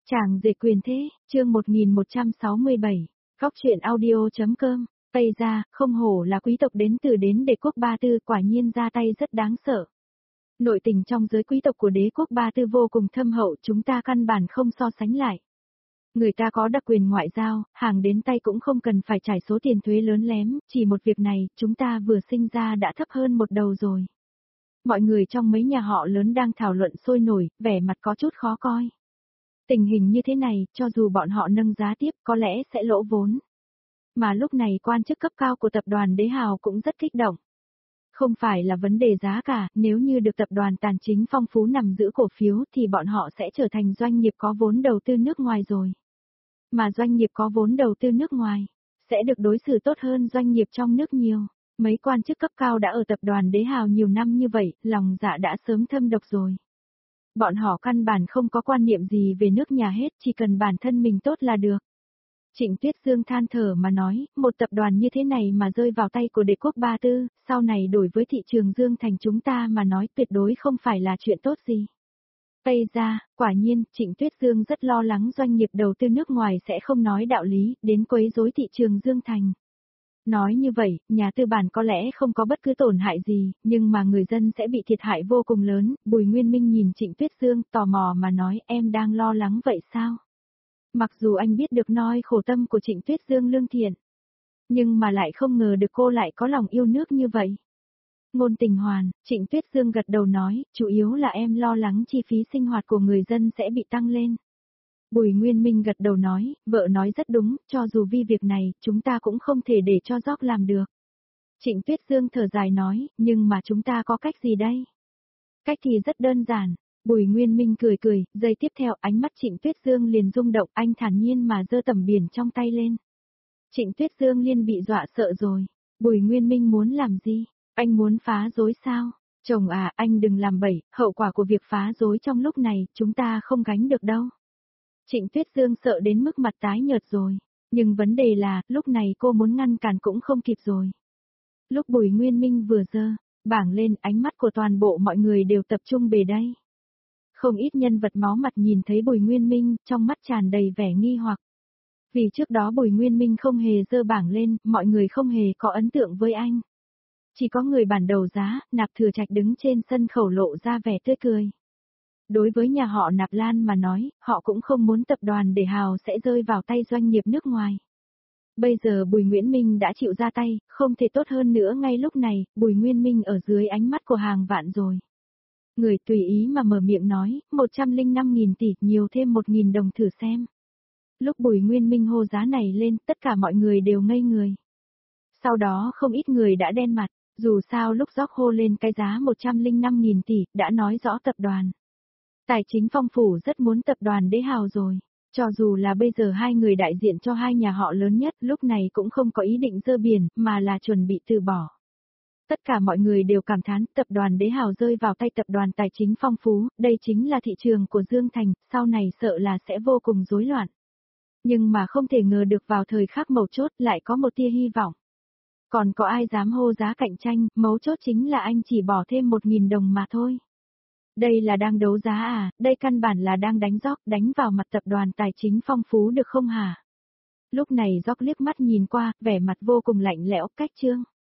Chàng rể quyền thế, chương 1167, góc truyện audio.com, Tây ra, không hổ là quý tộc đến từ đến đế quốc Ba Tư, quả nhiên ra tay rất đáng sợ. Nội tình trong giới quý tộc của đế quốc Ba Tư vô cùng thâm hậu, chúng ta căn bản không so sánh lại. Người ta có đặc quyền ngoại giao, hàng đến tay cũng không cần phải trải số tiền thuế lớn lém, chỉ một việc này, chúng ta vừa sinh ra đã thấp hơn một đầu rồi. Mọi người trong mấy nhà họ lớn đang thảo luận sôi nổi, vẻ mặt có chút khó coi. Tình hình như thế này, cho dù bọn họ nâng giá tiếp có lẽ sẽ lỗ vốn. Mà lúc này quan chức cấp cao của tập đoàn Đế Hào cũng rất kích động. Không phải là vấn đề giá cả, nếu như được tập đoàn Tàn Chính Phong Phú nắm giữ cổ phiếu thì bọn họ sẽ trở thành doanh nghiệp có vốn đầu tư nước ngoài rồi. Mà doanh nghiệp có vốn đầu tư nước ngoài, sẽ được đối xử tốt hơn doanh nghiệp trong nước nhiều. Mấy quan chức cấp cao đã ở tập đoàn Đế Hào nhiều năm như vậy, lòng dạ đã sớm thâm độc rồi. Bọn họ căn bản không có quan niệm gì về nước nhà hết, chỉ cần bản thân mình tốt là được. Trịnh Tuyết Dương than thở mà nói, một tập đoàn như thế này mà rơi vào tay của đế quốc Ba Tư, sau này đổi với thị trường Dương Thành chúng ta mà nói tuyệt đối không phải là chuyện tốt gì. Tây ra, quả nhiên, Trịnh Tuyết Dương rất lo lắng doanh nghiệp đầu tư nước ngoài sẽ không nói đạo lý, đến quấy rối thị trường Dương Thành. Nói như vậy, nhà tư bản có lẽ không có bất cứ tổn hại gì, nhưng mà người dân sẽ bị thiệt hại vô cùng lớn. Bùi Nguyên Minh nhìn Trịnh Tuyết Dương tò mò mà nói, em đang lo lắng vậy sao? Mặc dù anh biết được nỗi khổ tâm của Trịnh Tuyết Dương lương thiện, nhưng mà lại không ngờ được cô lại có lòng yêu nước như vậy. Ngôn Tình Hoàn, Trịnh Tuyết Dương gật đầu nói, chủ yếu là em lo lắng chi phí sinh hoạt của người dân sẽ bị tăng lên. Bùi Nguyên Minh gật đầu nói, vợ nói rất đúng, cho dù vì việc này, chúng ta cũng không thể để cho Gióc làm được. Trịnh Tuyết Dương thở dài nói, nhưng mà chúng ta có cách gì đây? Cách thì rất đơn giản. Bùi Nguyên Minh cười cười, giây tiếp theo ánh mắt Trịnh Tuyết Dương liền rung động, anh thản nhiên mà giơ tầm biển trong tay lên. Trịnh Tuyết Dương liền bị dọa sợ rồi. Bùi Nguyên Minh muốn làm gì? Anh muốn phá rối sao? Chồng à, anh đừng làm bậy, hậu quả của việc phá rối trong lúc này, chúng ta không gánh được đâu. Trịnh Tuyết Dương sợ đến mức mặt tái nhợt rồi. Nhưng vấn đề là, lúc này cô muốn ngăn cản cũng không kịp rồi. Lúc Bùi Nguyên Minh vừa giơ bảng lên, ánh mắt của toàn bộ mọi người đều tập trung về đây. Không ít nhân vật máu mặt nhìn thấy Bùi Nguyên Minh, trong mắt tràn đầy vẻ nghi hoặc. Vì trước đó Bùi Nguyên Minh không hề giơ bảng lên, mọi người không hề có ấn tượng với anh. Chỉ có người bản đầu giá, Nạp Thừa Trạch đứng trên sân khấu lộ ra vẻ tươi cười. Đối với nhà họ Nạp Lan mà nói, họ cũng không muốn tập đoàn Đế Hào sẽ rơi vào tay doanh nghiệp nước ngoài. Bây giờ Bùi Nguyễn Minh đã chịu ra tay, không thể tốt hơn nữa ngay lúc này, Bùi Nguyên Minh ở dưới ánh mắt của hàng vạn rồi. Người tùy ý mà mở miệng nói, 105.000 tỷ, nhiều thêm 1.000 đồng thử xem. Lúc Bùi Nguyên Minh hô giá này lên, tất cả mọi người đều ngây người. Sau đó không ít người đã đen mặt, dù sao lúc Gióc hô lên cái giá 105.000 tỷ, đã nói rõ tập đoàn Tài Chính Phong Phủ rất muốn tập đoàn Đế Hào rồi. Cho dù là bây giờ hai người đại diện cho hai nhà họ lớn nhất lúc này cũng không có ý định dơ biển, mà là chuẩn bị từ bỏ. Tất cả mọi người đều cảm thán tập đoàn Đế Hào rơi vào tay tập đoàn Tài Chính Phong Phú, đây chính là thị trường của Dương Thành, sau này sợ là sẽ vô cùng rối loạn. Nhưng mà không thể ngờ được vào thời khắc mấu chốt lại có một tia hy vọng. Còn có ai dám hô giá cạnh tranh, mấu chốt chính là anh chỉ bỏ thêm 1.000 đồng mà thôi. Đây là đang đấu giá à, đây căn bản là đang đánh Gióc, đánh vào mặt tập đoàn Tài Chính Phong Phú được không hả? Lúc này Gióc liếc mắt nhìn qua, vẻ mặt vô cùng lạnh lẽo, cách Trương